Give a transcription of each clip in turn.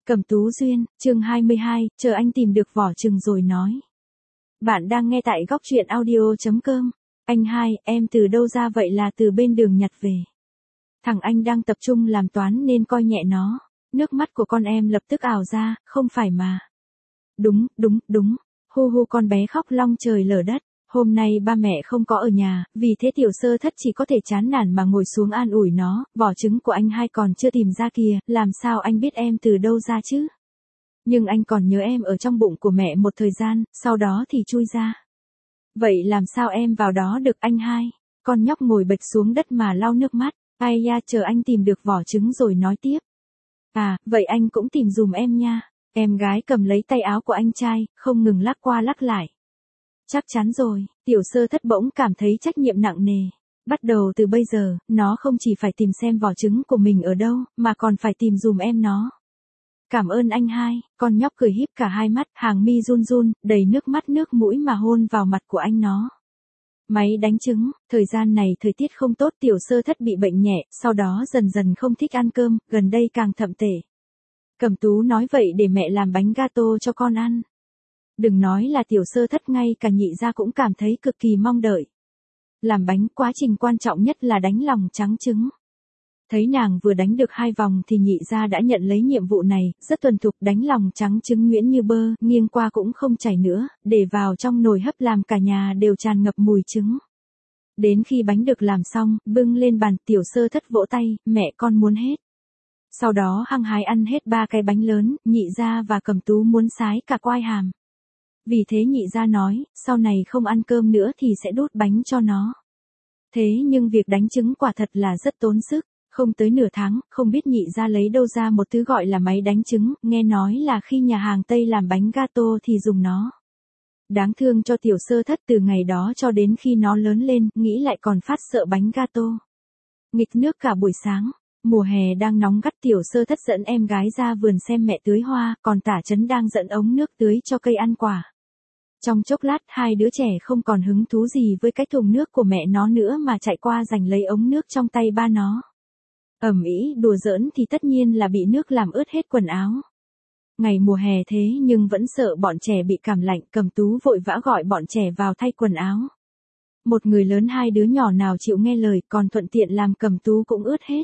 Cẩm Tú Duyên, chương 22, chờ anh tìm được vỏ chừng rồi nói. Bạn đang nghe tại góc truyện audio.com. Anh hai, em từ đâu ra vậy? Là từ bên đường nhặt về. Thằng anh đang tập trung làm toán nên coi nhẹ nó. Nước mắt của con em lập tức ào ra, không phải mà. Đúng. Hu hu, con bé khóc long trời lở đất. Hôm nay ba mẹ không có ở nhà, vì thế tiểu sơ thất chỉ có thể chán nản mà ngồi xuống an ủi nó. Vỏ trứng của anh hai còn chưa tìm ra kìa, làm sao anh biết em từ đâu ra chứ? Nhưng anh còn nhớ em ở trong bụng của mẹ một thời gian, sau đó thì chui ra. Vậy làm sao em vào đó được anh hai? Con nhóc ngồi bệt xuống đất mà lau nước mắt. Ai da, chờ anh tìm được vỏ trứng rồi nói tiếp. À, vậy anh cũng tìm dùm em nha. Em gái cầm lấy tay áo của anh trai, không ngừng lắc qua lắc lại. Chắc chắn rồi, tiểu sơ thất bỗng cảm thấy trách nhiệm nặng nề. Bắt đầu từ bây giờ, nó không chỉ phải tìm xem vỏ trứng của mình ở đâu, mà còn phải tìm dùm em nó. Cảm ơn anh hai, con nhóc cười híp cả hai mắt, hàng mi run run, đầy nước mắt nước mũi mà hôn vào mặt của anh nó. Máy đánh trứng, thời gian này thời tiết không tốt, tiểu sơ thất bị bệnh nhẹ, sau đó dần dần không thích ăn cơm, gần đây càng thậm tệ. Cẩm Tú nói vậy để mẹ làm bánh gato cho con ăn. Đừng nói là tiểu sơ thất, ngay cả nhị gia cũng cảm thấy cực kỳ mong đợi. Làm bánh, quá trình quan trọng nhất là đánh lòng trắng trứng. Thấy nàng vừa đánh được 2 vòng thì nhị gia đã nhận lấy nhiệm vụ này, rất thuần thục, đánh lòng trắng trứng nhuyễn như bơ, nghiêng qua cũng không chảy nữa, để vào trong nồi hấp làm cả nhà đều tràn ngập mùi trứng. Đến khi bánh được làm xong, bưng lên bàn, tiểu sơ thất vỗ tay, mẹ con muốn hết. Sau đó hăng hái ăn hết 3 cái bánh lớn, nhị gia và Cẩm Tú muốn sái cả quai hàm. Vì thế nhị gia nói, sau này không ăn cơm nữa thì sẽ đút bánh cho nó. Thế nhưng việc đánh trứng quả thật là rất tốn sức. Không tới nửa tháng, không biết nhị gia lấy đâu ra một thứ gọi là máy đánh trứng, nghe nói là khi nhà hàng Tây làm bánh gato thì dùng nó. Đáng thương cho tiểu sơ thất, từ ngày đó cho đến khi nó lớn lên, nghĩ lại còn phát sợ bánh gato. Nghịch nước cả buổi sáng, mùa hè đang nóng gắt, tiểu sơ thất dẫn em gái ra vườn xem mẹ tưới hoa, còn Tả Chấn đang dẫn ống nước tưới cho cây ăn quả. Trong chốc lát, hai đứa trẻ không còn hứng thú gì với cái thùng nước của mẹ nó nữa mà chạy qua giành lấy ống nước trong tay ba nó. Ầm ĩ đùa giỡn thì tất nhiên là bị nước làm ướt hết quần áo. Ngày mùa hè thế nhưng vẫn sợ bọn trẻ bị cảm lạnh, Cẩm Tú vội vã gọi bọn trẻ vào thay quần áo. Một người lớn 2 đứa nhỏ nào chịu nghe lời, còn thuận tiện làm Cẩm Tú cũng ướt hết.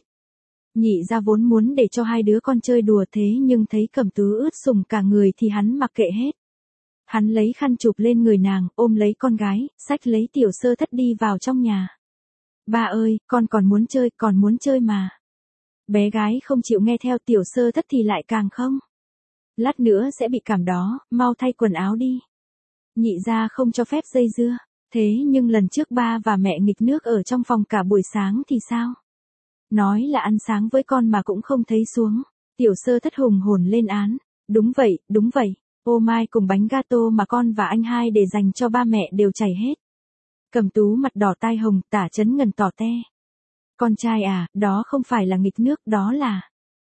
Nhị gia vốn muốn để cho 2 đứa con chơi đùa thế nhưng thấy Cẩm Tú ướt sũng cả người thì hắn mặc kệ hết. Hắn lấy khăn chụp lên người nàng, ôm lấy con gái, xách lấy tiểu sơ thất đi vào trong nhà. Ba ơi, con còn muốn chơi mà. Bé gái không chịu nghe theo, tiểu sơ thất thì lại càng không. Lát nữa sẽ bị cảm đó, mau thay quần áo đi. Nhị gia không cho phép dây dưa. Thế nhưng lần trước ba và mẹ nghịch nước ở trong phòng cả buổi sáng thì sao? Nói là ăn sáng với con mà cũng không thấy xuống. Tiểu sơ thất hùng hồn lên án. Đúng vậy. Ô mai cùng bánh gato mà con và anh hai để dành cho ba mẹ đều chảy hết. Cẩm Tú mặt đỏ tai hồng, Tả Chấn ngần tỏ te. Con trai à, đó không phải là nghịch nước, đó là...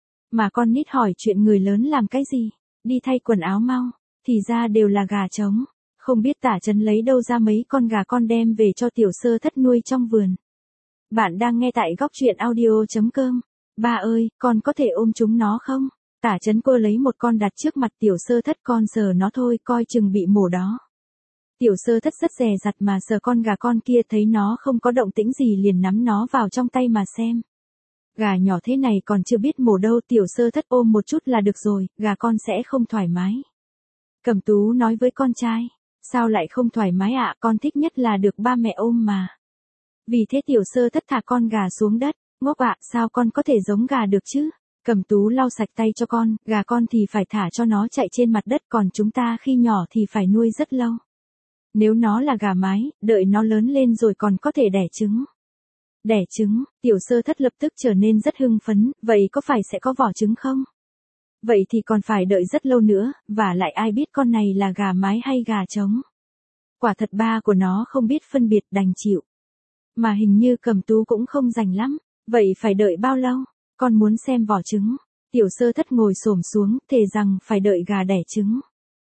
Mà con nít hỏi chuyện người lớn làm cái gì? Đi thay quần áo mau. Thì ra đều là gà trống. Không biết Tả Chấn lấy đâu ra mấy con gà con đem về cho tiểu sơ thất nuôi trong vườn. Bạn đang nghe tại góc truyện audio.com. Ba ơi, con có thể ôm chúng nó không? Tả Chấn cô lấy một con đặt trước mặt tiểu sơ thất, con sờ nó thôi, coi chừng bị mổ đó. Tiểu sơ thất rất dè dặt mà sờ con gà con kia, thấy nó không có động tĩnh gì liền nắm nó vào trong tay mà xem. Gà nhỏ thế này còn chưa biết mổ đâu, tiểu sơ thất ôm một chút là được rồi, gà con sẽ không thoải mái. Cẩm Tú nói với con trai, sao lại không thoải mái ạ, con thích nhất là được ba mẹ ôm mà. Vì thế tiểu sơ thất thả con gà xuống đất, ngốc ạ, sao con có thể giống gà được chứ? Cẩm Tú lau sạch tay cho con, gà con thì phải thả cho nó chạy trên mặt đất, còn chúng ta khi nhỏ thì phải nuôi rất lâu. Nếu nó là gà mái, đợi nó lớn lên rồi còn có thể đẻ trứng. Đẻ trứng, tiểu sơ thất lập tức trở nên rất hưng phấn, vậy có phải sẽ có vỏ trứng không? Vậy thì còn phải đợi rất lâu nữa, và lại ai biết con này là gà mái hay gà trống. Quả thật ba của nó không biết phân biệt, đành chịu. Mà hình như Cẩm Tú cũng không rành lắm, vậy phải đợi bao lâu? Con muốn xem vỏ trứng. Tiểu sơ thất ngồi xổm xuống, thề rằng phải đợi gà đẻ trứng.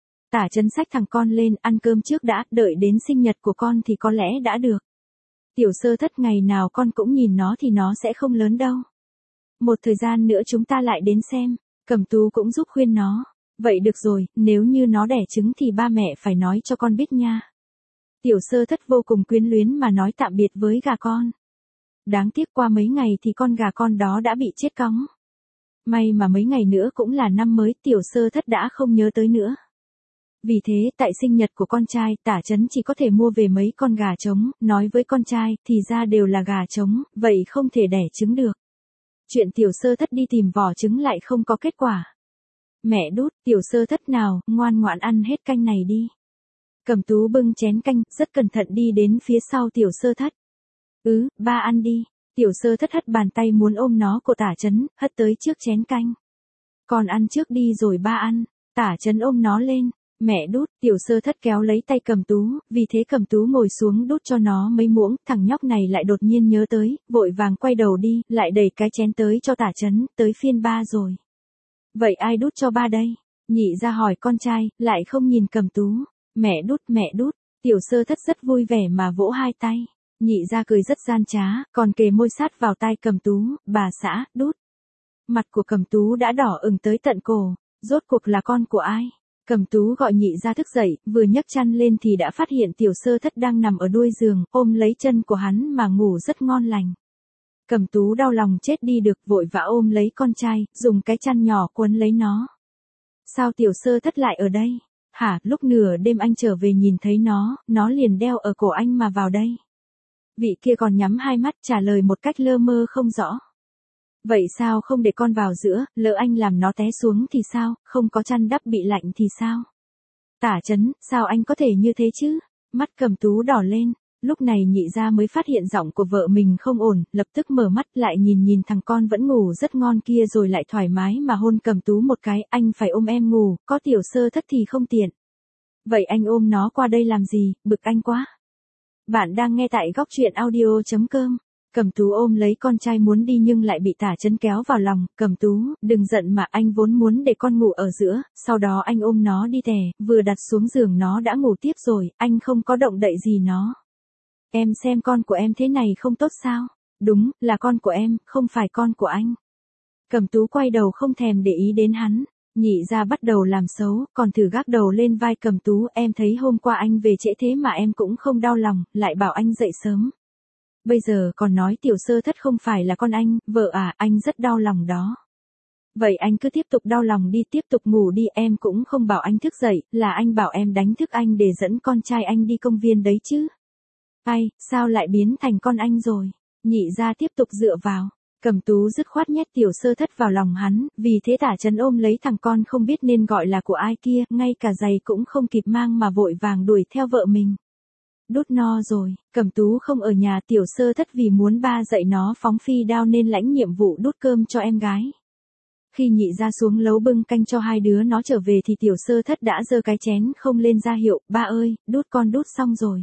Tả Chấn xách thằng con lên, ăn cơm trước đã, đợi đến sinh nhật của con thì có lẽ đã được. Tiểu sơ thất, ngày nào con cũng nhìn nó thì nó sẽ không lớn đâu. Một thời gian nữa chúng ta lại đến xem. Cẩm Tú cũng giúp khuyên nó. Vậy được rồi, nếu như nó đẻ trứng thì ba mẹ phải nói cho con biết nha. Tiểu Sơ Thất vô cùng quyến luyến mà nói tạm biệt với gà con. Đáng tiếc qua mấy ngày thì con gà con đó đã bị chết cóng. May mà mấy ngày nữa cũng là năm mới, Tiểu Sơ Thất đã không nhớ tới nữa. Vì thế, tại sinh nhật của con trai, Tả Chấn chỉ có thể mua về mấy con gà trống, nói với con trai, thì ra đều là gà trống, vậy không thể đẻ trứng được. Chuyện Tiểu Sơ Thất đi tìm vỏ trứng lại không có kết quả. Mẹ đút, Tiểu Sơ Thất nào, ngoan ngoãn ăn hết canh này đi. Cẩm Tú bưng chén canh, rất cẩn thận đi đến phía sau Tiểu Sơ Thất. Ba ăn đi. Tiểu Sơ Thất hất bàn tay muốn ôm nó của Tả Chấn, hất tới trước chén canh. Con ăn trước đi rồi ba ăn. Tả Chấn ôm nó lên. Mẹ đút, Tiểu Sơ Thất kéo lấy tay Cẩm Tú, vì thế Cẩm Tú ngồi xuống đút cho nó mấy muỗng, thằng nhóc này lại đột nhiên nhớ tới, vội vàng quay đầu đi, lại đẩy cái chén tới cho Tả Chấn, tới phiên ba rồi. Vậy ai đút cho ba đây? Nhị ra hỏi con trai, lại không nhìn Cẩm Tú. Mẹ đút, Tiểu Sơ Thất rất vui vẻ mà vỗ hai tay. Nhị ra cười rất gian trá, còn kề môi sát vào tai Cẩm Tú, bà xã, đút. Mặt của Cẩm Tú đã đỏ ửng tới tận cổ, rốt cuộc là con của ai? Cẩm Tú gọi nhị ra thức dậy, vừa nhấc chăn lên thì đã phát hiện Tiểu Sơ Thất đang nằm ở đuôi giường, ôm lấy chân của hắn mà ngủ rất ngon lành. Cẩm Tú đau lòng chết đi được, vội vã ôm lấy con trai, dùng cái chăn nhỏ quấn lấy nó. Sao Tiểu Sơ Thất lại ở đây? Hả, lúc nửa đêm anh trở về nhìn thấy nó liền đeo ở cổ anh mà vào đây. Vị kia còn nhắm hai mắt trả lời một cách lơ mơ không rõ. Vậy sao không để con vào giữa, lỡ anh làm nó té xuống thì sao, không có chăn đắp bị lạnh thì sao? Tả Chấn, sao anh có thể như thế chứ? Mắt Cẩm Tú đỏ lên, lúc này nhị ra mới phát hiện giọng của vợ mình không ổn, lập tức mở mắt lại nhìn thằng con vẫn ngủ rất ngon kia rồi lại thoải mái mà hôn Cẩm Tú một cái, anh phải ôm em ngủ, có Tiểu Sơ Thất thì không tiện. Vậy anh ôm nó qua đây làm gì, bực anh quá. Bạn đang nghe tại góc truyện audio.com. Cẩm Tú ôm lấy con trai muốn đi nhưng lại bị Tả Chấn kéo vào lòng. Cẩm Tú, đừng giận mà, anh vốn muốn để con ngủ ở giữa, sau đó anh ôm nó đi tè, vừa đặt xuống giường nó đã ngủ tiếp rồi, anh không có động đậy gì nó. Em xem con của em thế này không tốt sao? Đúng, là con của em, không phải con của anh. Cẩm Tú quay đầu không thèm để ý đến hắn. Nhị ra bắt đầu làm xấu, còn thử gác đầu lên vai Cẩm Tú, em thấy hôm qua anh về trễ thế mà em cũng không đau lòng, lại bảo anh dậy sớm. Bây giờ còn nói Tiểu Sơ Thất không phải là con anh, vợ à, anh rất đau lòng đó. Vậy anh cứ tiếp tục đau lòng đi, tiếp tục ngủ đi, em cũng không bảo anh thức dậy, là anh bảo em đánh thức anh để dẫn con trai anh đi công viên đấy chứ. Ai, sao lại biến thành con anh rồi? Nhị ra tiếp tục dựa vào. Cẩm Tú dứt khoát nhét Tiểu Sơ Thất vào lòng hắn, vì thế Tả Chấn ôm lấy thằng con không biết nên gọi là của ai kia, ngay cả giày cũng không kịp mang mà vội vàng đuổi theo vợ mình. Đút no rồi, Cẩm Tú không ở nhà, Tiểu Sơ Thất vì muốn ba dạy nó phóng phi đao nên lãnh nhiệm vụ đút cơm cho em gái. Khi nhị ra xuống lấu bưng canh cho hai đứa nó trở về thì Tiểu Sơ Thất đã giơ cái chén không lên ra hiệu, ba ơi, đút con đút xong rồi.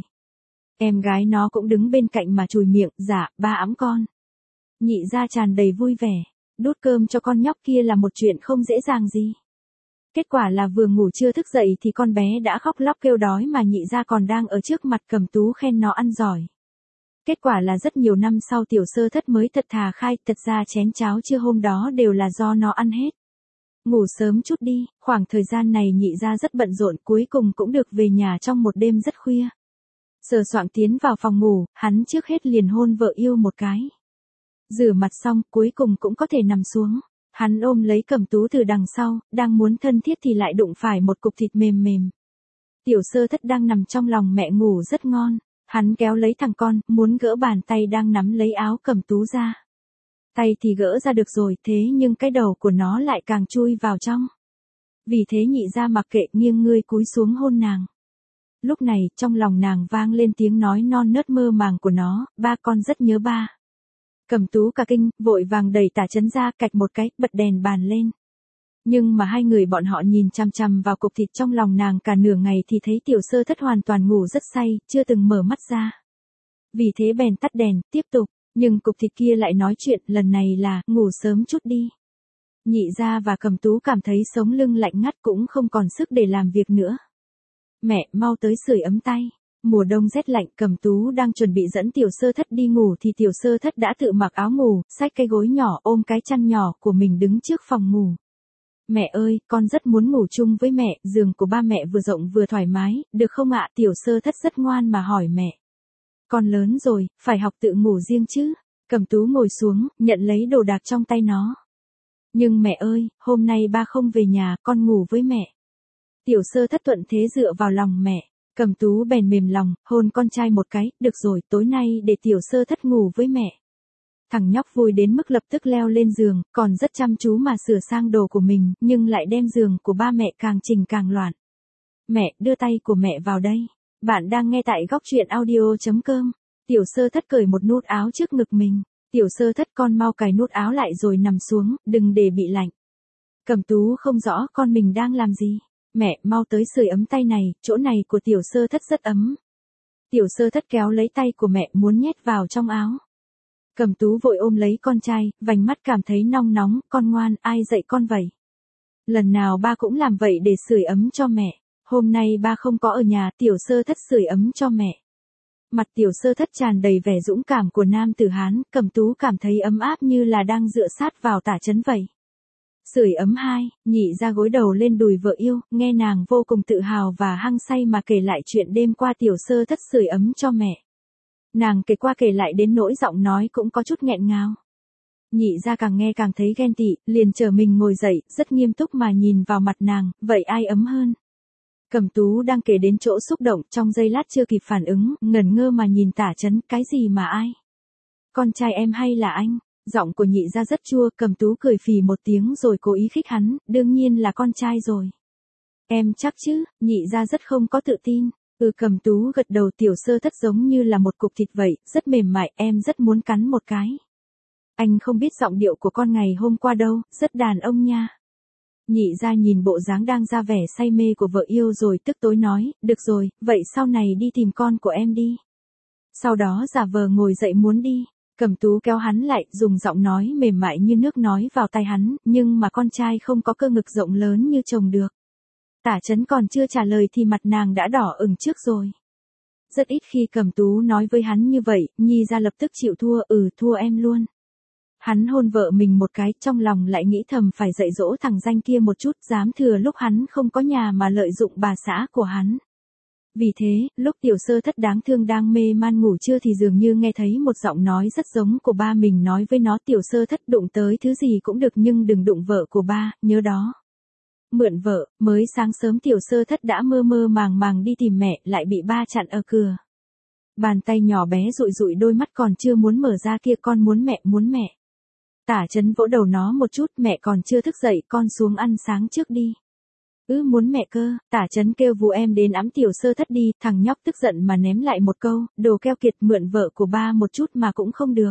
Em gái nó cũng đứng bên cạnh mà chùi miệng, dạ, ba ẵm con. Nhị ra tràn đầy vui vẻ, đút cơm cho con nhóc kia là một chuyện không dễ dàng gì. Kết quả là vừa ngủ chưa thức dậy thì con bé đã khóc lóc kêu đói mà nhị ra còn đang ở trước mặt Cẩm Tú khen nó ăn giỏi. Kết quả là rất nhiều năm sau Tiểu Sơ Thất mới thật thà khai, thật ra chén cháo trưa hôm đó đều là do nó ăn hết. Ngủ sớm chút đi, khoảng thời gian này nhị ra rất bận rộn, cuối cùng cũng được về nhà trong một đêm rất khuya. Sờ soạng tiến vào phòng ngủ, hắn trước hết liền hôn vợ yêu một cái. Rửa mặt xong, cuối cùng cũng có thể nằm xuống. Hắn ôm lấy Cẩm Tú từ đằng sau, đang muốn thân thiết thì lại đụng phải một cục thịt mềm mềm. Tiểu Sơ Thất đang nằm trong lòng mẹ ngủ rất ngon. Hắn kéo lấy thằng con, muốn gỡ bàn tay đang nắm lấy áo Cẩm Tú ra. Tay thì gỡ ra được rồi, thế nhưng cái đầu của nó lại càng chui vào trong. Vì thế nhị ra mặc kệ, nghiêng người cúi xuống hôn nàng. Lúc này, trong lòng nàng vang lên tiếng nói non nớt mơ màng của nó, ba con rất nhớ ba. Cẩm Tú cả kinh, vội vàng đẩy Tả Chấn ra, cạch một cái, bật đèn bàn lên. Nhưng mà hai người bọn họ nhìn chằm chằm vào cục thịt trong lòng nàng cả nửa ngày thì thấy Tiểu Sơ Thất hoàn toàn ngủ rất say, chưa từng mở mắt ra. Vì thế bèn tắt đèn, tiếp tục, nhưng cục thịt kia lại nói chuyện, lần này là, ngủ sớm chút đi. Nhị ra và Cẩm Tú cảm thấy sống lưng lạnh ngắt cũng không còn sức để làm việc nữa. Mẹ, mau tới sưởi ấm tay. Mùa đông rét lạnh, Cẩm Tú đang chuẩn bị dẫn Tiểu Sơ Thất đi ngủ thì Tiểu Sơ Thất đã tự mặc áo ngủ, xách cái gối nhỏ ôm cái chăn nhỏ của mình đứng trước phòng ngủ. Mẹ ơi, con rất muốn ngủ chung với mẹ, giường của ba mẹ vừa rộng vừa thoải mái, được không ạ? Tiểu Sơ Thất rất ngoan mà hỏi mẹ. Con lớn rồi, phải học tự ngủ riêng chứ. Cẩm Tú ngồi xuống, nhận lấy đồ đạc trong tay nó. Nhưng mẹ ơi, hôm nay ba không về nhà, con ngủ với mẹ. Tiểu Sơ Thất thuận thế dựa vào lòng mẹ. Cẩm Tú bèn mềm lòng, hôn con trai một cái, được rồi, tối nay để Tiểu Sơ Thất ngủ với mẹ. Thằng nhóc vui đến mức lập tức leo lên giường, còn rất chăm chú mà sửa sang đồ của mình, nhưng lại đem giường của ba mẹ càng chỉnh càng loạn. Mẹ, đưa tay của mẹ vào đây. Bạn đang nghe tại góc truyện audio.com. Tiểu Sơ Thất cởi một nút áo trước ngực mình. Tiểu Sơ Thất con mau cài nút áo lại rồi nằm xuống, đừng để bị lạnh. Cẩm Tú không rõ con mình đang làm gì. Mẹ, mau tới sưởi ấm tay này, chỗ này của Tiểu Sơ Thất rất ấm. Tiểu Sơ Thất kéo lấy tay của mẹ muốn nhét vào trong áo. Cẩm Tú vội ôm lấy con trai, vành mắt cảm thấy nóng nóng, con ngoan, ai dạy con vậy? Lần nào ba cũng làm vậy để sưởi ấm cho mẹ. Hôm nay ba không có ở nhà, Tiểu Sơ Thất sưởi ấm cho mẹ. Mặt Tiểu Sơ Thất tràn đầy vẻ dũng cảm của nam tử Hán, Cẩm Tú cảm thấy ấm áp như là đang dựa sát vào Tả Chấn vậy. Sưởi ấm 2, Nhị Gia gối đầu lên đùi vợ yêu, nghe nàng vô cùng tự hào và hăng say mà kể lại chuyện đêm qua Tiểu Sơ Thất sưởi ấm cho mẹ. Nàng kể qua kể lại đến nỗi giọng nói cũng có chút nghẹn ngào. Nhị Gia càng nghe càng thấy ghen tị, liền trở mình ngồi dậy, rất nghiêm túc mà nhìn vào mặt nàng, vậy ai ấm hơn? Cẩm Tú đang kể đến chỗ xúc động, trong giây lát chưa kịp phản ứng, ngẩn ngơ mà nhìn Tả Chấn, cái gì mà ai? Con trai em hay là anh? Giọng của Nhị Gia rất chua, Cẩm Tú cười phì một tiếng rồi cố ý khích hắn, đương nhiên là con trai rồi. Em chắc chứ? Nhị Gia rất không có tự tin. Cẩm Tú gật đầu. Tiểu Sơ Thất giống như là một cục thịt vậy, rất mềm mại, em rất muốn cắn một cái. Anh không biết giọng điệu của con ngày hôm qua đâu, rất đàn ông nha. Nhị Gia nhìn bộ dáng đang ra vẻ say mê của vợ yêu rồi tức tối nói, được rồi, vậy sau này đi tìm con của em đi. Sau đó giả vờ ngồi dậy muốn đi. Cẩm Tú kéo hắn lại, dùng giọng nói mềm mại như nước nói vào tai hắn, nhưng mà con trai không có cơ ngực rộng lớn như chồng được. Tả Chấn còn chưa trả lời thì mặt nàng đã đỏ ửng trước rồi. Rất ít khi Cẩm Tú nói với hắn như vậy, Nhi Gia lập tức chịu thua, thua em luôn. Hắn hôn vợ mình một cái, trong lòng lại nghĩ thầm phải dạy dỗ thằng danh kia một chút, dám thừa lúc hắn không có nhà mà lợi dụng bà xã của hắn. Vì thế, lúc Tiểu Sơ Thất đáng thương đang mê man ngủ trưa thì dường như nghe thấy một giọng nói rất giống của ba mình nói với nó, Tiểu Sơ Thất đụng tới thứ gì cũng được nhưng đừng đụng vợ của ba, nhớ đó. Mượn vợ, mới sáng sớm Tiểu Sơ Thất đã mơ mơ màng màng đi tìm mẹ, lại bị ba chặn ở cửa. Bàn tay nhỏ bé dụi dụi đôi mắt còn chưa muốn mở ra kia, con muốn mẹ, muốn mẹ. Tả Chấn vỗ đầu nó một chút, mẹ còn chưa thức dậy, con xuống ăn sáng trước đi. Muốn mẹ cơ. Tả Chấn kêu vú em đến ẵm Tiểu Sơ Thất đi, thằng nhóc tức giận mà ném lại một câu, đồ keo kiệt, mượn vợ của ba một chút mà cũng không được.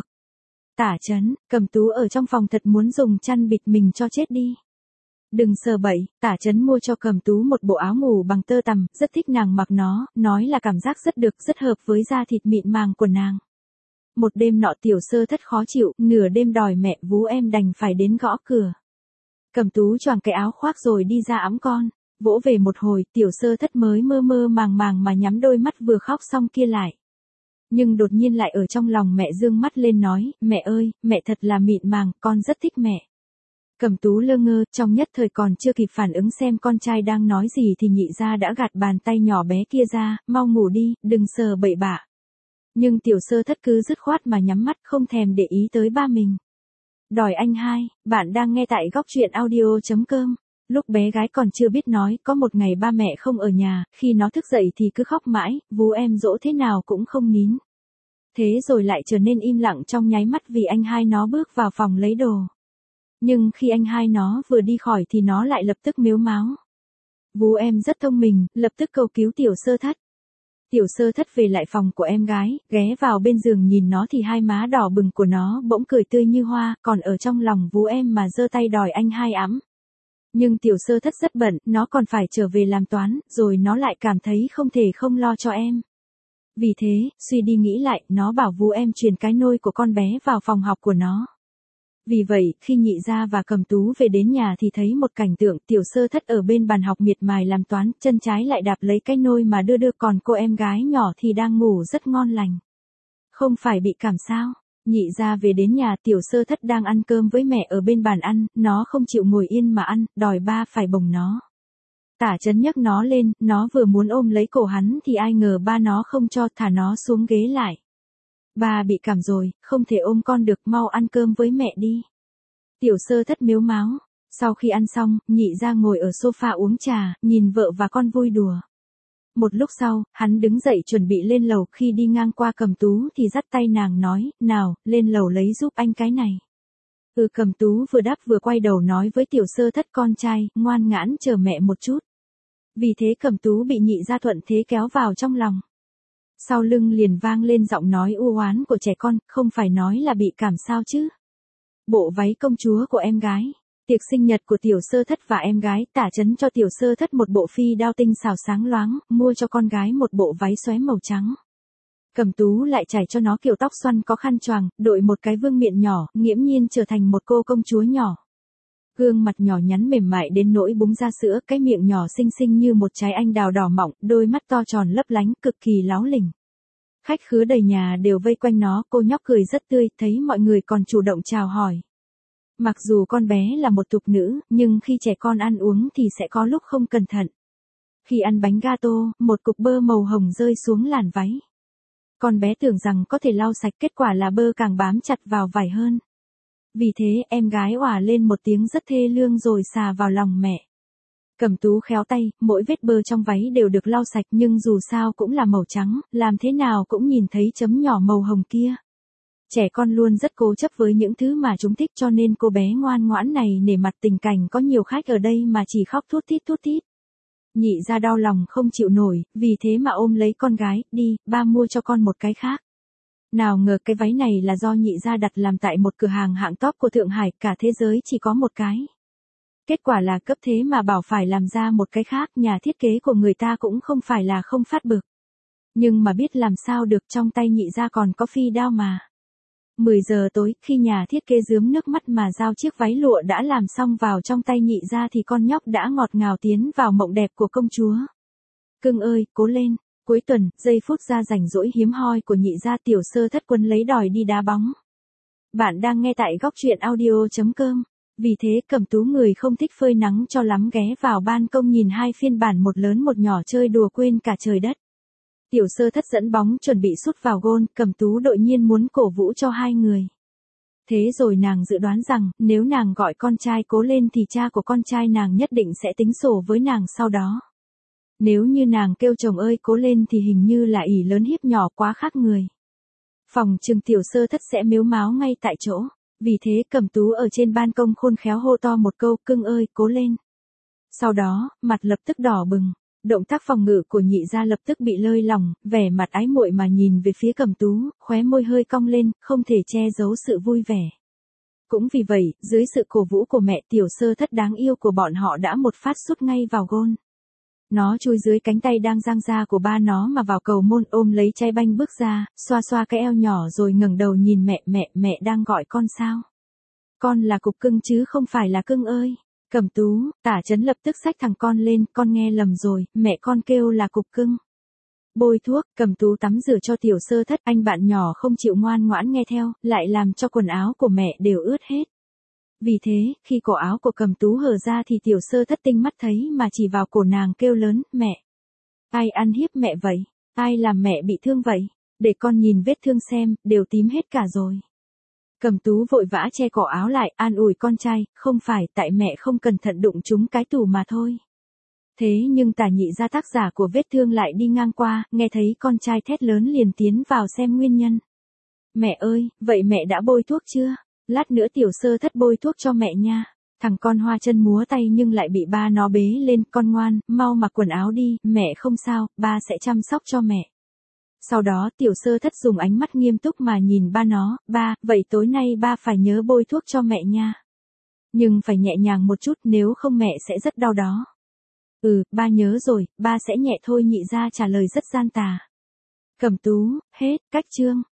Tả Chấn, Cẩm Tú ở trong phòng thật muốn dùng chăn bịt mình cho chết đi. Đừng sờ bậy. Tả Chấn mua cho Cẩm Tú một bộ áo ngủ bằng tơ tằm, rất thích nàng mặc nó, nói là cảm giác rất được, rất hợp với da thịt mịn màng của nàng. Một đêm nọ Tiểu Sơ Thất khó chịu, nửa đêm đòi mẹ, vú em đành phải đến gõ cửa. Cẩm Tú choàng cái áo khoác rồi đi ra ẵm con, vỗ về một hồi, Tiểu Sơ Thất mới mơ mơ màng màng mà nhắm đôi mắt vừa khóc xong kia lại. Nhưng đột nhiên lại ở trong lòng mẹ dương mắt lên nói, mẹ ơi, mẹ thật là mịn màng, con rất thích mẹ. Cẩm Tú lơ ngơ, trong nhất thời còn chưa kịp phản ứng xem con trai đang nói gì thì Nhị Gia đã gạt bàn tay nhỏ bé kia ra, mau ngủ đi, đừng sờ bậy bạ. Nhưng Tiểu Sơ Thất cứ dứt khoát mà nhắm mắt không thèm để ý tới ba mình. Đòi anh hai, bạn đang nghe tại góc truyện audio.com. Lúc bé gái còn chưa biết nói, có một ngày ba mẹ không ở nhà, khi nó thức dậy thì cứ khóc mãi, vú em dỗ thế nào cũng không nín. Thế rồi lại trở nên im lặng trong nháy mắt vì anh hai nó bước vào phòng lấy đồ. Nhưng khi anh hai nó vừa đi khỏi thì nó lại lập tức mếu máo. Vú em rất thông minh, lập tức cầu cứu Tiểu Sơ Thất. Tiểu Sơ Thất về lại phòng của em gái, ghé vào bên giường nhìn nó thì hai má đỏ bừng của nó bỗng cười tươi như hoa, còn ở trong lòng vú em mà giơ tay đòi anh hai ẵm. Nhưng Tiểu Sơ Thất rất bận, nó còn phải trở về làm toán, rồi nó lại cảm thấy không thể không lo cho em. Vì thế, suy đi nghĩ lại, nó bảo vú em truyền cái nôi của con bé vào phòng học của nó. Vì vậy, khi Nhị Gia và Cẩm Tú về đến nhà thì thấy một cảnh tượng, Tiểu Sơ Thất ở bên bàn học miệt mài làm toán, chân trái lại đạp lấy cái nôi mà đưa còn cô em gái nhỏ thì đang ngủ rất ngon lành. Không phải bị cảm sao? Nhị gia về đến nhà, Tiểu Sơ Thất đang ăn cơm với mẹ ở bên bàn ăn, nó không chịu ngồi yên mà ăn, đòi ba phải bồng nó. Tả Chấn nhấc nó lên, nó vừa muốn ôm lấy cổ hắn thì ai ngờ ba nó không cho, thả nó xuống ghế lại. Ba bị cảm rồi, không thể ôm con được, mau ăn cơm với mẹ đi. Tiểu Sơ Thất mếu máo. Sau khi ăn xong, nhị gia ngồi ở sofa uống trà, nhìn vợ và con vui đùa. Một lúc sau, hắn đứng dậy chuẩn bị lên lầu, khi đi ngang qua Cẩm Tú thì dắt tay nàng nói, nào, lên lầu lấy giúp anh cái này. Cẩm Tú vừa đáp vừa quay đầu nói với Tiểu Sơ Thất, con trai, ngoan ngoãn chờ mẹ một chút. Vì thế Cẩm Tú bị nhị gia thuận thế kéo vào trong lòng. Sau lưng liền vang lên giọng nói u oán của trẻ con, không phải nói là bị cảm sao chứ. Bộ váy công chúa của em gái. Tiệc sinh nhật của Tiểu Sơ Thất và em gái, Tả Chấn cho Tiểu Sơ Thất một bộ phi đao tinh xảo sáng loáng, mua cho con gái một bộ váy xóe màu trắng. Cẩm Tú lại trải cho nó kiểu tóc xoăn có khăn choàng, đội một cái vương miện nhỏ, nghiễm nhiên trở thành một cô công chúa nhỏ. Gương mặt nhỏ nhắn mềm mại đến nỗi búng ra sữa, cái miệng nhỏ xinh xinh như một trái anh đào đỏ mọng, đôi mắt to tròn lấp lánh, cực kỳ láo lỉnh. Khách khứa đầy nhà đều vây quanh nó, cô nhóc cười rất tươi, thấy mọi người còn chủ động chào hỏi. Mặc dù con bé là một tục nữ, nhưng khi trẻ con ăn uống thì sẽ có lúc không cẩn thận. Khi ăn bánh gato, một cục bơ màu hồng rơi xuống làn váy. Con bé tưởng rằng có thể lau sạch, kết quả là bơ càng bám chặt vào vải hơn. Vì thế em gái òa lên một tiếng rất thê lương rồi xà vào lòng mẹ. Cẩm Tú khéo tay, mỗi vết bơ trong váy đều được lau sạch, nhưng dù sao cũng là màu trắng, làm thế nào cũng nhìn thấy chấm nhỏ màu hồng kia. Trẻ con luôn rất cố chấp với những thứ mà chúng thích, cho nên cô bé ngoan ngoãn này nể mặt tình cảnh có nhiều khách ở đây mà chỉ khóc thút thít thút thít. Nhị gia đau lòng không chịu nổi, vì thế mà ôm lấy con gái, đi, ba mua cho con một cái khác. Nào ngờ cái váy này là do nhị gia đặt làm tại một cửa hàng hạng top của Thượng Hải, cả thế giới chỉ có một cái. Kết quả là cấp thế mà bảo phải làm ra một cái khác, nhà thiết kế của người ta cũng không phải là không phát bực. Nhưng mà biết làm sao được, trong tay nhị gia còn có phi đao mà. 10 giờ tối, khi nhà thiết kế rướm nước mắt mà giao chiếc váy lụa đã làm xong vào trong tay nhị gia thì con nhóc đã ngọt ngào tiến vào mộng đẹp của công chúa. Cưng ơi, cố lên. Cuối tuần, giây phút ra rảnh rỗi hiếm hoi của nhị gia, Tiểu Sơ Thất Quân lấy đòi đi đá bóng. Bạn đang nghe tại góc truyện audio.com. Vì thế Cẩm Tú người không thích phơi nắng cho lắm ghé vào ban công nhìn hai phiên bản một lớn một nhỏ chơi đùa quên cả trời đất. Tiểu Sơ Thất dẫn bóng chuẩn bị sút vào gôn, Cẩm Tú đột nhiên muốn cổ vũ cho hai người. Thế rồi nàng dự đoán rằng, nếu nàng gọi con trai cố lên thì cha của con trai nàng nhất định sẽ tính sổ với nàng sau đó. Nếu như nàng kêu chồng ơi cố lên thì hình như là ỷ lớn hiếp nhỏ quá khác người. Phòng trừng Tiểu Sơ Thất sẽ mếu máo ngay tại chỗ. Vì thế Cẩm Tú ở trên ban công khôn khéo hô to một câu, cưng ơi cố lên. Sau đó, mặt lập tức đỏ bừng. Động tác phòng ngự của nhị gia lập tức bị lơi lỏng, vẻ mặt ái muội mà nhìn về phía Cẩm Tú, khóe môi hơi cong lên, không thể che giấu sự vui vẻ. Cũng vì vậy, dưới sự cổ vũ của mẹ, Tiểu Sơ Thất đáng yêu của bọn họ đã một phát sút ngay vào gôn. Nó chui dưới cánh tay đang dang ra của ba nó mà vào cầu môn, ôm lấy chai banh bước ra, xoa xoa cái eo nhỏ rồi ngẩng đầu nhìn mẹ, mẹ đang gọi con sao? Con là cục cưng chứ không phải là cưng ơi. Cẩm Tú, Tả Chấn lập tức xách thằng con lên, con nghe lầm rồi, mẹ con kêu là cục cưng. Bôi thuốc, Cẩm Tú tắm rửa cho Tiểu Sơ Thất, anh bạn nhỏ không chịu ngoan ngoãn nghe theo, lại làm cho quần áo của mẹ đều ướt hết. Vì thế, khi cổ áo của Cẩm Tú hở ra thì Tiểu Sơ Thất tinh mắt thấy mà chỉ vào cổ nàng kêu lớn, mẹ. Ai ăn hiếp mẹ vậy? Ai làm mẹ bị thương vậy? Để con nhìn vết thương xem, đều tím hết cả rồi. Cẩm Tú vội vã che cổ áo lại, an ủi con trai, không phải, tại mẹ không cẩn thận đụng trúng cái tủ mà thôi. Thế nhưng Tả nhị gia tác giả của vết thương lại đi ngang qua, nghe thấy con trai thét lớn liền tiến vào xem nguyên nhân. Mẹ ơi, vậy mẹ đã bôi thuốc chưa? Lát nữa Tiểu Sơ Thất bôi thuốc cho mẹ nha. Thằng con hoa chân múa tay nhưng lại bị ba nó bế lên, con ngoan, mau mặc quần áo đi, mẹ không sao, ba sẽ chăm sóc cho mẹ. Sau đó Tiểu Sơ Thất dùng ánh mắt nghiêm túc mà nhìn ba nó, ba, vậy tối nay ba phải nhớ bôi thuốc cho mẹ nha. Nhưng phải nhẹ nhàng một chút, nếu không mẹ sẽ rất đau đó. Ba nhớ rồi, ba sẽ nhẹ thôi, nhị gia trả lời rất gian tà. Cẩm Tú, hết, cách chương.